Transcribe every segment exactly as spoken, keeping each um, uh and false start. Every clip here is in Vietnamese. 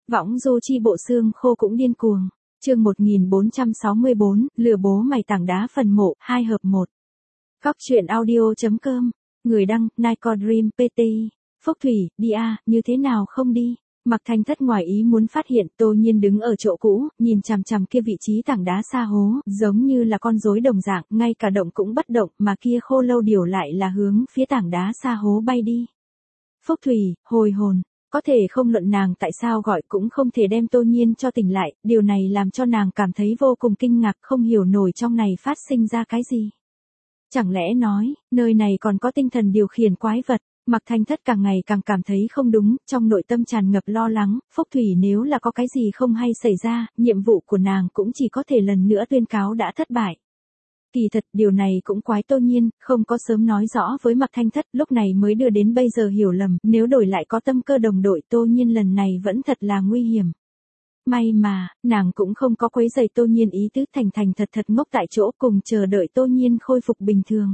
Võng du chi bộ xương khô cũng điên cuồng. Chương một nghìn bốn trăm sáu mươi bốn, lừa bố mày tảng đá phần mộ, hai hợp một. Góc truyện audio.com. Người đăng, Nico Dream pê tê. Phúc Thủy, đi à, như thế nào không đi? Mạc Thanh Thất ngoài ý muốn phát hiện Tô Nhiên đứng ở chỗ cũ, nhìn chằm chằm kia vị trí tảng đá xa hố, giống như là con rối đồng dạng, ngay cả động cũng bất động, mà kia khô lâu điểu lại là hướng phía tảng đá xa hố bay đi. Phúc Thủy, hồi hồn. Có thể không luận nàng tại sao gọi cũng không thể đem Tô Nhiên cho tỉnh lại, điều này làm cho nàng cảm thấy vô cùng kinh ngạc, không hiểu nổi trong này phát sinh ra cái gì. Chẳng lẽ nói, nơi này còn có tinh thần điều khiển quái vật? Mạc Thanh Thất càng ngày càng cảm thấy không đúng, trong nội tâm tràn ngập lo lắng, Phúc Thủy nếu là có cái gì không hay xảy ra, nhiệm vụ của nàng cũng chỉ có thể lần nữa tuyên cáo đã thất bại. Kỳ thật, điều này cũng quái Tô Nhiên, không có sớm nói rõ với Mạc Thanh Thất, lúc này mới đưa đến bây giờ hiểu lầm, nếu đổi lại có tâm cơ đồng đội Tô Nhiên lần này vẫn thật là nguy hiểm. May mà, nàng cũng không có quấy rầy Tô Nhiên ý tứ, thành thành thật thật ngốc tại chỗ cùng chờ đợi Tô Nhiên khôi phục bình thường.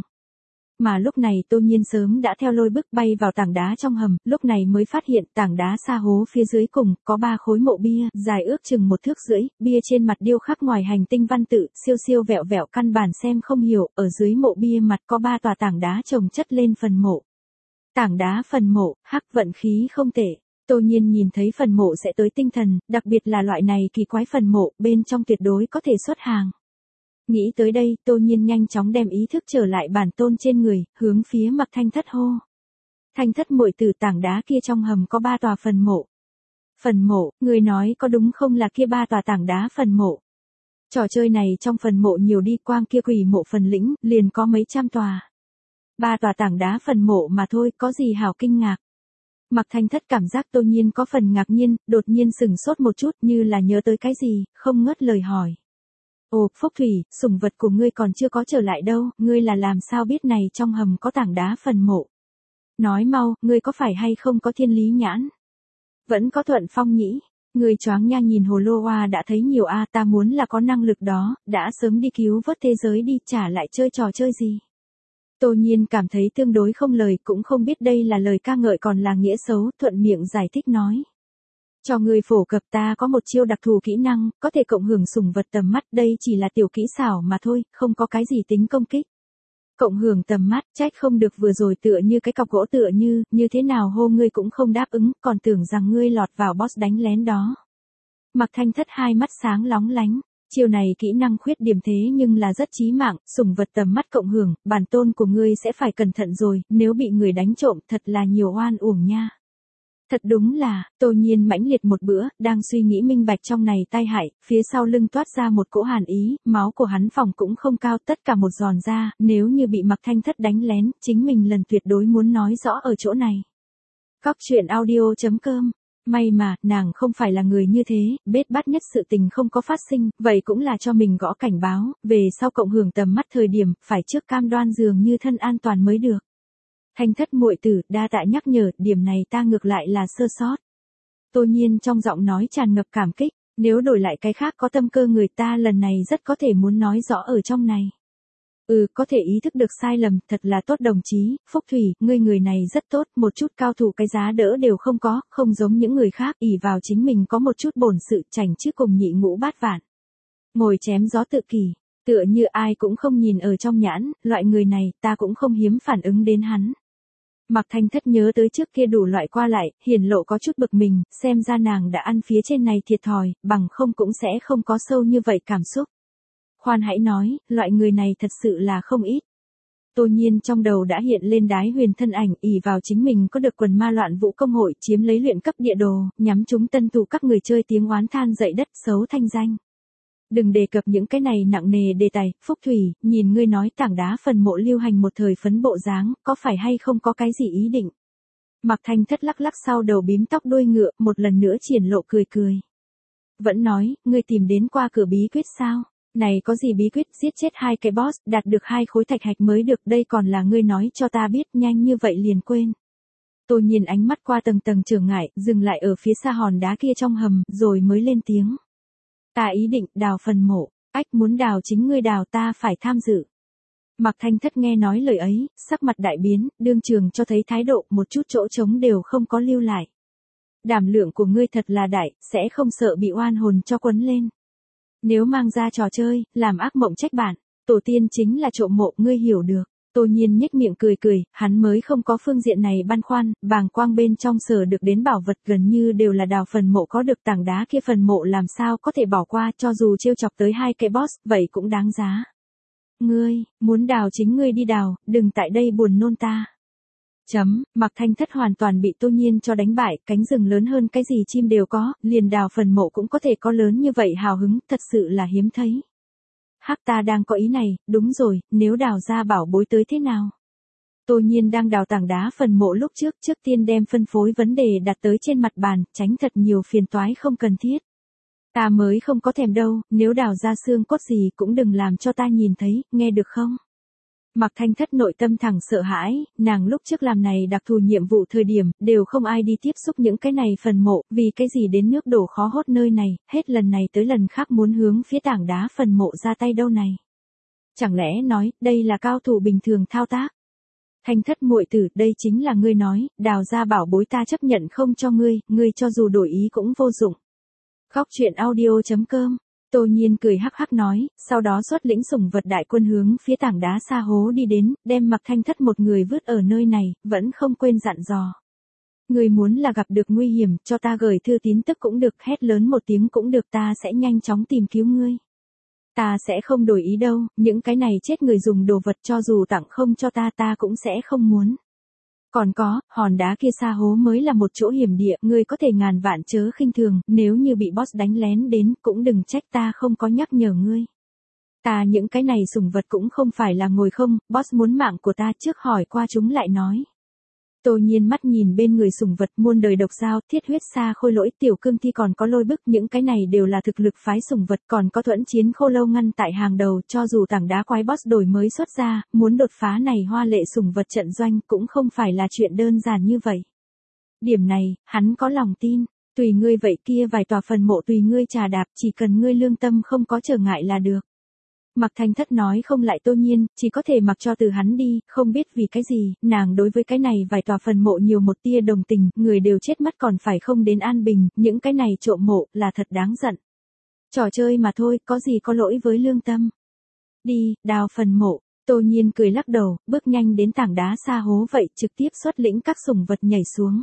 Mà lúc này Tô Nhiên sớm đã theo lôi bức bay vào tảng đá trong hầm, lúc này mới phát hiện tảng đá xa hố phía dưới cùng, có ba khối mộ bia, dài ước chừng một thước rưỡi, bia trên mặt điêu khắc ngoài hành tinh văn tự, siêu siêu vẹo vẹo căn bản xem không hiểu, ở dưới mộ bia mặt có ba tòa tảng đá chồng chất lên phần mộ. Tảng đá phần mộ, hắc vận khí không tệ. Tô Nhiên nhìn thấy phần mộ sẽ tới tinh thần, đặc biệt là loại này kỳ quái phần mộ, bên trong tuyệt đối có thể xuất hàng. Nghĩ tới đây, Tô Nhiên nhanh chóng đem ý thức trở lại bản tôn trên người, hướng phía Mạc Thanh Thất hô. Thanh Thất muội tử, tảng đá kia trong hầm có ba tòa phần mộ. Phần mộ, người nói có đúng không là kia ba tòa tảng đá phần mộ? Trò chơi này trong phần mộ nhiều đi, quang kia quỷ mộ phần lĩnh, liền có mấy trăm tòa. Ba tòa tảng đá phần mộ mà thôi, có gì hảo kinh ngạc. Mạc Thanh Thất cảm giác Tô Nhiên có phần ngạc nhiên, đột nhiên sừng sốt một chút như là nhớ tới cái gì, không ngớt lời hỏi. Ồ, Phúc Thủy, sủng vật của ngươi còn chưa có trở lại đâu, ngươi là làm sao biết này trong hầm có tảng đá phần mộ? Nói mau, ngươi có phải hay không có thiên lý nhãn? Vẫn có thuận phong nhĩ, ngươi choáng nha, nhìn hồ lô hoa đã thấy nhiều a, ta muốn là có năng lực đó, đã sớm đi cứu vớt thế giới đi, trả lại chơi trò chơi gì? Tô Nhiên cảm thấy tương đối không lời, cũng không biết đây là lời ca ngợi còn là nghĩa xấu, thuận miệng giải thích nói. Cho người phổ cập, ta có một chiêu đặc thù kỹ năng, có thể cộng hưởng sủng vật tầm mắt, đây chỉ là tiểu kỹ xảo mà thôi, không có cái gì tính công kích. Cộng hưởng tầm mắt, trách không được vừa rồi tựa như cái cọc gỗ tựa như, như thế nào hô ngươi cũng không đáp ứng, còn tưởng rằng ngươi lọt vào boss đánh lén đó. Mạc Thanh Thất hai mắt sáng lóng lánh. Chiều này kỹ năng khuyết điểm thế nhưng là rất chí mạng, sủng vật tầm mắt cộng hưởng, bản tôn của ngươi sẽ phải cẩn thận rồi, nếu bị người đánh trộm thật là nhiều oan uổng nha. Thật đúng là, Tô Nhiên mãnh liệt một bữa, đang suy nghĩ minh bạch trong này tai hại, phía sau lưng toát ra một cỗ hàn ý, máu của hắn phòng cũng không cao, tất cả một giòn ra, nếu như bị Mạc Thanh Thất đánh lén, chính mình lần tuyệt đối muốn nói rõ ở chỗ này. Góc truyện audio.com. May mà, nàng không phải là người như thế, bết bát nhất sự tình không có phát sinh, vậy cũng là cho mình gõ cảnh báo, về sau cộng hưởng tầm mắt thời điểm, phải trước cam đoan dường như thân an toàn mới được. Thanh Thất muội tử, đa tạ nhắc nhở, điểm này ta ngược lại là sơ sót. Tô Nhiên trong giọng nói tràn ngập cảm kích, nếu đổi lại cái khác có tâm cơ người ta lần này rất có thể muốn nói rõ ở trong này. Ừ, có thể ý thức được sai lầm, thật là tốt đồng chí, Phúc Thủy, ngươi người này rất tốt, một chút cao thủ cái giá đỡ đều không có, không giống những người khác, ỷ vào chính mình có một chút bổn sự, chảnh chứ cùng nhị ngũ bát vạn. Ngồi chém gió tự kỷ, tựa như ai cũng không nhìn ở trong nhãn, loại người này, ta cũng không hiếm phản ứng đến hắn. Mạc Thanh Thất nhớ tới trước kia đủ loại qua lại, hiển lộ có chút bực mình, xem ra nàng đã ăn phía trên này thiệt thòi, bằng không cũng sẽ không có sâu như vậy cảm xúc. Khoan hãy nói, loại người này thật sự là không ít. Tô Nhiên trong đầu đã hiện lên Đái Huyền thân ảnh, ỷ vào chính mình có được quần ma loạn vũ công hội, chiếm lấy luyện cấp địa đồ, nhắm chúng tân thủ các người chơi tiếng oán than dậy đất, xấu thanh danh. Đừng đề cập những cái này nặng nề đề tài, Phúc Thủy, nhìn ngươi nói tảng đá phần mộ lưu hành một thời phấn bộ dáng, có phải hay không có cái gì ý định? Mạc Thanh Thất lắc lắc sau đầu bím tóc đuôi ngựa, một lần nữa triển lộ cười cười. Vẫn nói, ngươi tìm đến qua cửa bí quyết sao? Này có gì bí quyết, giết chết hai cái boss, đạt được hai khối thạch hạch mới được, đây còn là ngươi nói cho ta biết, nhanh như vậy liền quên. Tô Nhiên ánh mắt qua tầng tầng trở ngại, dừng lại ở phía xa hòn đá kia trong hầm, rồi mới lên tiếng. Ta ý định đào phần mộ, ách muốn đào chính ngươi đào, ta phải tham dự. Mạc Thanh Thất nghe nói lời ấy, sắc mặt đại biến, đương trường cho thấy thái độ, một chút chỗ trống đều không có lưu lại. Đảm lượng của ngươi thật là đại, sẽ không sợ bị oan hồn cho quấn lên. Nếu mang ra trò chơi, làm ác mộng trách bạn, tổ tiên chính là trộm mộ, ngươi hiểu được. Tô Nhiên nhếch miệng cười cười, hắn mới không có phương diện này băn khoăn, bàng quang bên trong sở được đến bảo vật gần như đều là đào phần mộ có được tảng đá kia phần mộ làm sao có thể bỏ qua cho dù trêu chọc tới hai cái boss, vậy cũng đáng giá. Ngươi, muốn đào chính ngươi đi đào, đừng tại đây buồn nôn ta. Chấm, Mạc Thanh Thất hoàn toàn bị Tô Nhiên cho đánh bại, cánh rừng lớn hơn cái gì chim đều có, liền đào phần mộ cũng có thể có lớn như vậy hào hứng, thật sự là hiếm thấy. Hắc ta đang có ý này, đúng rồi, nếu đào ra bảo bối tới thế nào? Tô Nhiên đang đào tảng đá phần mộ lúc trước, trước tiên đem phân phối vấn đề đặt tới trên mặt bàn, tránh thật nhiều phiền toái không cần thiết. Ta mới không có thèm đâu, nếu đào ra xương cốt gì cũng đừng làm cho ta nhìn thấy, nghe được không? Mạc Thanh Thất nội tâm thẳng sợ hãi, nàng lúc trước làm này đặc thù nhiệm vụ thời điểm, đều không ai đi tiếp xúc những cái này phần mộ, vì cái gì đến nước đổ khó hốt nơi này, hết lần này tới lần khác muốn hướng phía tảng đá phần mộ ra tay đâu này. Chẳng lẽ nói, đây là cao thủ bình thường thao tác? Thanh Thất muội tử, đây chính là ngươi nói, đào ra bảo bối ta chấp nhận không cho ngươi, ngươi cho dù đổi ý cũng vô dụng. Góc truyện audio chấm com Tô Nhiên cười hắc hắc nói, sau đó xuất lĩnh sủng vật đại quân hướng phía tảng đá xa hố đi đến, đem Mạc Thanh Thất một người vứt ở nơi này, vẫn không quên dặn dò. Người muốn là gặp được nguy hiểm, cho ta gửi thư tín tức cũng được, hét lớn một tiếng cũng được, ta sẽ nhanh chóng tìm cứu ngươi. Ta sẽ không đổi ý đâu, những cái này chết người dùng đồ vật cho dù tặng không cho ta ta cũng sẽ không muốn. Còn có, hòn đá kia xa hố mới là một chỗ hiểm địa, ngươi có thể ngàn vạn chớ khinh thường, nếu như bị boss đánh lén đến, cũng đừng trách ta không có nhắc nhở ngươi. Ta những cái này sủng vật cũng không phải là ngồi không, boss muốn mạng của ta trước hỏi qua chúng lại nói. Tô Nhiên mắt nhìn bên người sủng vật muôn đời độc giao, thiết huyết sa khôi lỗi tiểu cương thi còn có lôi bức, những cái này đều là thực lực phái sủng vật, còn có thuẫn chiến khô lâu ngăn tại hàng đầu, cho dù tảng đá quái boss đổi mới xuất ra, muốn đột phá này hoa lệ sủng vật trận doanh cũng không phải là chuyện đơn giản như vậy. Điểm này, hắn có lòng tin, tùy ngươi vậy kia vài tòa phần mộ tùy ngươi trà đạp, chỉ cần ngươi lương tâm không có trở ngại là được. Mạc Thanh Thất nói không lại Tô Nhiên, chỉ có thể mặc cho từ hắn đi, không biết vì cái gì, nàng đối với cái này vài tòa phần mộ nhiều một tia đồng tình, người đều chết mất còn phải không đến an bình, những cái này trộm mộ, là thật đáng giận. Trò chơi mà thôi, có gì có lỗi với lương tâm. Đi, đào phần mộ, Tô Nhiên cười lắc đầu, bước nhanh đến tảng đá xa hố vậy, trực tiếp xuất lĩnh các sủng vật nhảy xuống.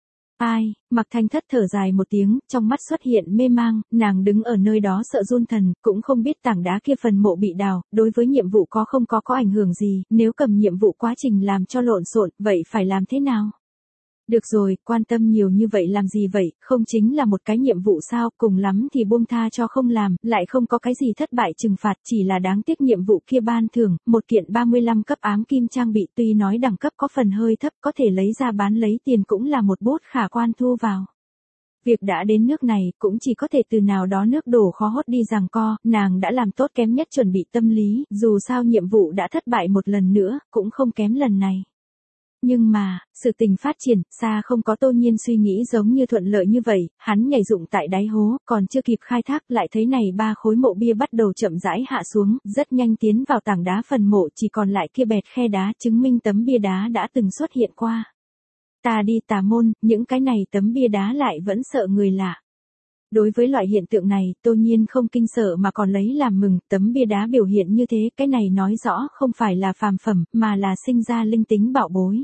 Ai, Mạc Thanh Thất thở dài một tiếng, trong mắt xuất hiện mê mang, nàng đứng ở nơi đó sợ run thần, cũng không biết tảng đá kia phần mộ bị đào, đối với nhiệm vụ có không có có ảnh hưởng gì, nếu cầm nhiệm vụ quá trình làm cho lộn xộn, vậy phải làm thế nào? Được rồi, quan tâm nhiều như vậy làm gì vậy, không chính là một cái nhiệm vụ sao, cùng lắm thì buông tha cho không làm, lại không có cái gì thất bại trừng phạt, chỉ là đáng tiếc nhiệm vụ kia ban thưởng, một kiện ba mươi lăm cấp ám kim trang bị tuy nói đẳng cấp có phần hơi thấp có thể lấy ra bán lấy tiền cũng là một bút khả quan thu vào. Việc đã đến nước này, cũng chỉ có thể từ nào đó nước đổ khó hốt đi giằng co, nàng đã làm tốt kém nhất chuẩn bị tâm lý, dù sao nhiệm vụ đã thất bại một lần nữa, cũng không kém lần này. Nhưng mà, sự tình phát triển, xa không có Tô Nhiên suy nghĩ giống như thuận lợi như vậy, hắn nhảy dụng tại đáy hố, còn chưa kịp khai thác lại thấy này ba khối mộ bia bắt đầu chậm rãi hạ xuống, rất nhanh tiến vào tảng đá phần mộ chỉ còn lại kia bẹt khe đá chứng minh tấm bia đá đã từng xuất hiện qua. Ta đi tà môn, những cái này tấm bia đá lại vẫn sợ người lạ. Đối với loại hiện tượng này, Tô Nhiên không kinh sợ mà còn lấy làm mừng, tấm bia đá biểu hiện như thế, cái này nói rõ không phải là phàm phẩm, mà là sinh ra linh tính bảo bối.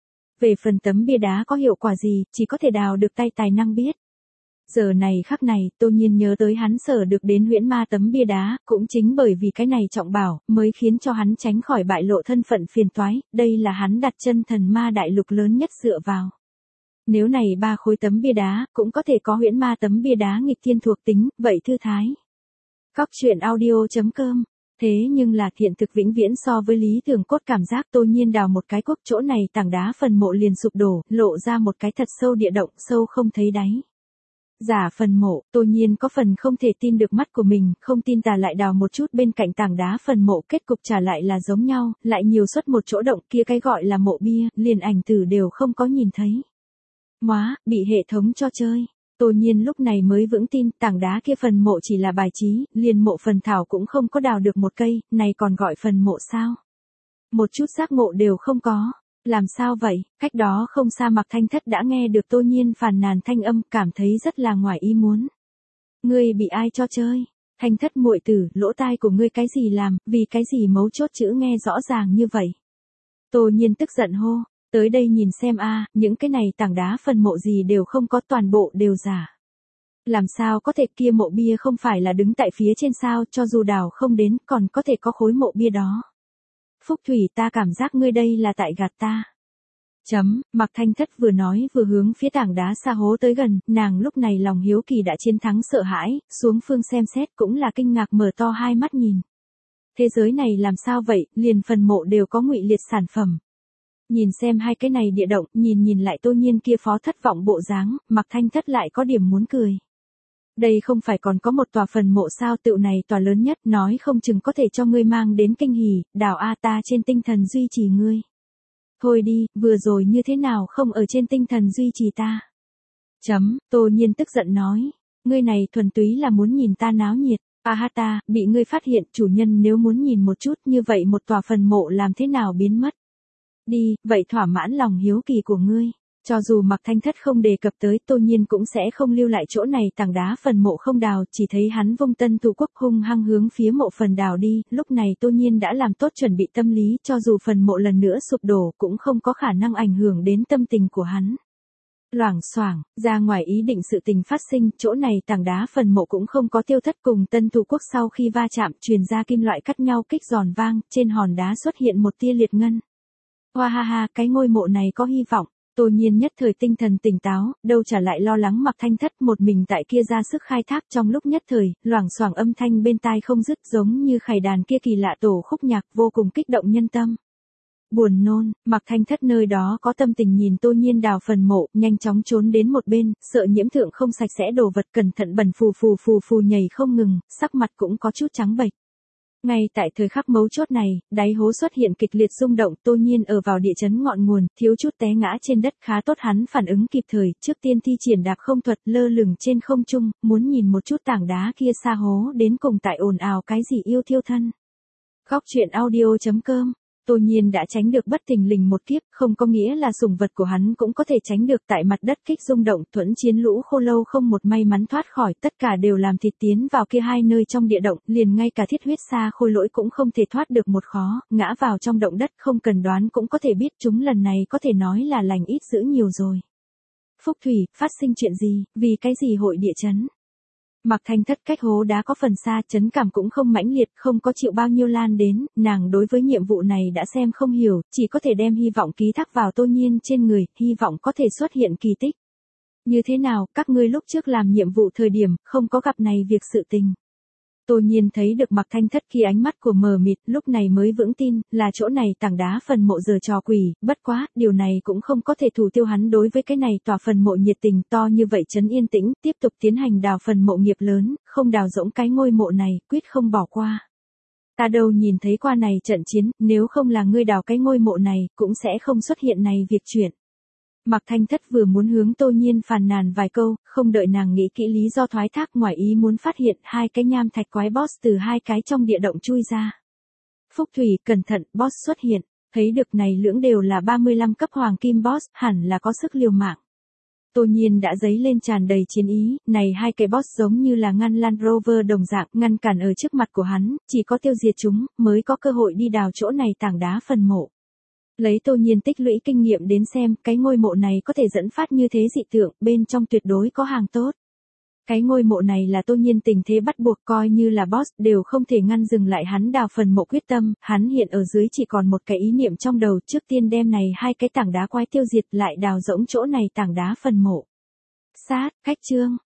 Về phần tấm bia đá có hiệu quả gì, chỉ có thể đào được tay tài năng biết. Giờ này khắc này, Tô Nhiên nhớ tới hắn sở được đến huyễn ma tấm bia đá, cũng chính bởi vì cái này trọng bảo, mới khiến cho hắn tránh khỏi bại lộ thân phận phiền toái, đây là hắn đặt chân thần ma đại lục lớn nhất dựa vào. Nếu này ba khối tấm bia đá, cũng có thể có huyễn ma tấm bia đá nghịch thiên thuộc tính, vậy thư thái. Góc truyện audio chấm com Thế nhưng là hiện thực vĩnh viễn so với lý tưởng cốt cảm giác Tô Nhiên đào một cái cuốc chỗ này tảng đá phần mộ liền sụp đổ, lộ ra một cái thật sâu địa động sâu không thấy đáy. Giả phần mộ, Tô Nhiên có phần không thể tin được mắt của mình, không tin tà lại đào một chút bên cạnh tảng đá phần mộ kết cục trả lại là giống nhau, lại nhiều xuất một chỗ động kia cái gọi là mộ bia, liền ảnh tử đều không có nhìn thấy. Móa, bị hệ thống cho chơi. Tô Nhiên lúc này mới vững tin, tảng đá kia phần mộ chỉ là bài trí, liền mộ phần thảo cũng không có đào được một cây, này còn gọi phần mộ sao? Một chút giác ngộ đều không có. Làm sao vậy? Cách đó không xa Mạc Thanh Thất đã nghe được Tô Nhiên phàn nàn thanh âm, cảm thấy rất là ngoài ý muốn. Ngươi bị ai cho chơi? Thanh Thất muội tử, lỗ tai của ngươi cái gì làm, vì cái gì mấu chốt chữ nghe rõ ràng như vậy? Tô Nhiên tức giận hô, tới đây nhìn xem a, những cái này tảng đá phần mộ gì đều không có, toàn bộ đều giả. Làm sao có thể, kia mộ bia không phải là đứng tại phía trên sao, cho dù đào không đến, còn có thể có khối mộ bia đó. Phúc Thủy, ta cảm giác ngươi đây là tại gạt ta. Chấm, Mạc Thanh Thất vừa nói vừa hướng phía tảng đá xa hố tới gần, nàng lúc này lòng hiếu kỳ đã chiến thắng sợ hãi, xuống phương xem xét cũng là kinh ngạc mở to hai mắt nhìn. Thế giới này làm sao vậy, liền phần mộ đều có ngụy liệt sản phẩm. Nhìn xem hai cái này địa động, nhìn nhìn lại Tô Nhiên kia phó thất vọng bộ dáng, Mạc Thanh Thất lại có điểm muốn cười. Đây không phải còn có một tòa phần mộ sao, tựu này tòa lớn nhất, nói không chừng có thể cho ngươi mang đến kinh hỉ, đào a ta trên tinh thần duy trì ngươi. Thôi đi, vừa rồi như thế nào không ở trên tinh thần duy trì ta. Chấm, Tô Nhiên tức giận nói, ngươi này thuần túy là muốn nhìn ta náo nhiệt, a ha ta, bị ngươi phát hiện, chủ nhân nếu muốn nhìn một chút như vậy một tòa phần mộ làm thế nào biến mất. Đi, vậy thỏa mãn lòng hiếu kỳ của ngươi. Cho dù Mạc Thanh Thất không đề cập tới, Tô Nhiên cũng sẽ không lưu lại chỗ này tảng đá phần mộ không đào, chỉ thấy hắn vung tân thủ quốc hung hăng hướng phía mộ phần đào đi, lúc này Tô Nhiên đã làm tốt chuẩn bị tâm lý, cho dù phần mộ lần nữa sụp đổ cũng không có khả năng ảnh hưởng đến tâm tình của hắn. Loảng xoảng, ra ngoài ý định sự tình phát sinh, chỗ này tảng đá phần mộ cũng không có tiêu thất, cùng tân thủ quốc sau khi va chạm truyền ra kim loại cắt nhau kích giòn vang, trên hòn đá xuất hiện một tia liệt ngân. Hoa ha ha, cái ngôi mộ này có hy vọng. Tô Nhiên nhất thời tinh thần tỉnh táo, đâu trả lại lo lắng Mạc Thanh Thất một mình tại kia ra sức khai thác, trong lúc nhất thời, loảng xoảng âm thanh bên tai không dứt, giống như khải đàn kia kỳ lạ tổ khúc nhạc, vô cùng kích động nhân tâm. Buồn nôn, Mạc Thanh Thất nơi đó có tâm tình nhìn Tô Nhiên đào phần mộ, nhanh chóng trốn đến một bên, sợ nhiễm thượng không sạch sẽ đồ vật, cẩn thận bẩn phù phù phù phù nhảy không ngừng, sắc mặt cũng có chút trắng bệch. Ngay tại thời khắc mấu chốt này, đáy hố xuất hiện kịch liệt rung động, Tô Nhiên ở vào địa chấn ngọn nguồn, thiếu chút té ngã trên đất, khá tốt hắn phản ứng kịp thời, trước tiên thi triển đạp không thuật, lơ lửng trên không trung, muốn nhìn một chút tảng đá kia xa hố đến cùng tại ồn ào cái gì yêu thiêu thân. Góc truyện audio chấm com. Tô Nhiên đã tránh được bất thình lình một kiếp, không có nghĩa là sủng vật của hắn cũng có thể tránh được, tại mặt đất kích rung động, thuẫn chiến lũ khô lâu không một may mắn thoát khỏi, tất cả đều làm thịt tiến vào kia hai nơi trong địa động, liền ngay cả thiết huyết sa khôi lỗi cũng không thể thoát được một khó, ngã vào trong động đất, không cần đoán cũng có thể biết chúng lần này có thể nói là lành ít dữ nhiều rồi. Phúc Thủy, phát sinh chuyện gì, vì cái gì hội địa chấn? Mạc Thanh Thất cách hố đá có phần xa, chấn cảm cũng không mãnh liệt, không có chịu bao nhiêu lan đến, nàng đối với nhiệm vụ này đã xem không hiểu, chỉ có thể đem hy vọng ký thác vào Tô Nhiên trên người, hy vọng có thể xuất hiện kỳ tích. Như thế nào, các ngươi lúc trước làm nhiệm vụ thời điểm, không có gặp này việc sự tình. Tô Nhiên thấy được Mạc Thanh Thất khi ánh mắt của mờ mịt, lúc này mới vững tin, là chỗ này tảng đá phần mộ giờ trò quỷ, bất quá, điều này cũng không có thể thủ tiêu hắn đối với cái này tòa phần mộ nhiệt tình to như vậy trấn yên tĩnh, tiếp tục tiến hành đào phần mộ nghiệp lớn, không đào rỗng cái ngôi mộ này, quyết không bỏ qua. Ta đâu nhìn thấy qua này trận chiến, nếu không là ngươi đào cái ngôi mộ này, cũng sẽ không xuất hiện này việc chuyện. Mạc Thanh Thất vừa muốn hướng Tô Nhiên phàn nàn vài câu, không đợi nàng nghĩ kỹ lý do thoái thác, ngoài ý muốn phát hiện hai cái nham thạch quái boss từ hai cái trong địa động chui ra. Phúc Thủy, cẩn thận, boss xuất hiện, thấy được này lưỡng đều là ba mươi lăm cấp hoàng kim boss, hẳn là có sức liều mạng. Tô Nhiên đã dấy lên tràn đầy chiến ý, này hai cái boss giống như là ngăn Land Rover đồng dạng, ngăn cản ở trước mặt của hắn, chỉ có tiêu diệt chúng, mới có cơ hội đi đào chỗ này tảng đá phần mộ. Lấy Tô Nhiên tích lũy kinh nghiệm đến xem, cái ngôi mộ này có thể dẫn phát như thế dị tượng, bên trong tuyệt đối có hàng tốt. Cái ngôi mộ này là Tô Nhiên tình thế bắt buộc, coi như là boss, đều không thể ngăn dừng lại hắn đào phần mộ quyết tâm, hắn hiện ở dưới chỉ còn một cái ý niệm trong đầu, trước tiên đem này hai cái tảng đá quái tiêu diệt lại đào rỗng chỗ này tảng đá phần mộ. Sát, cách chương.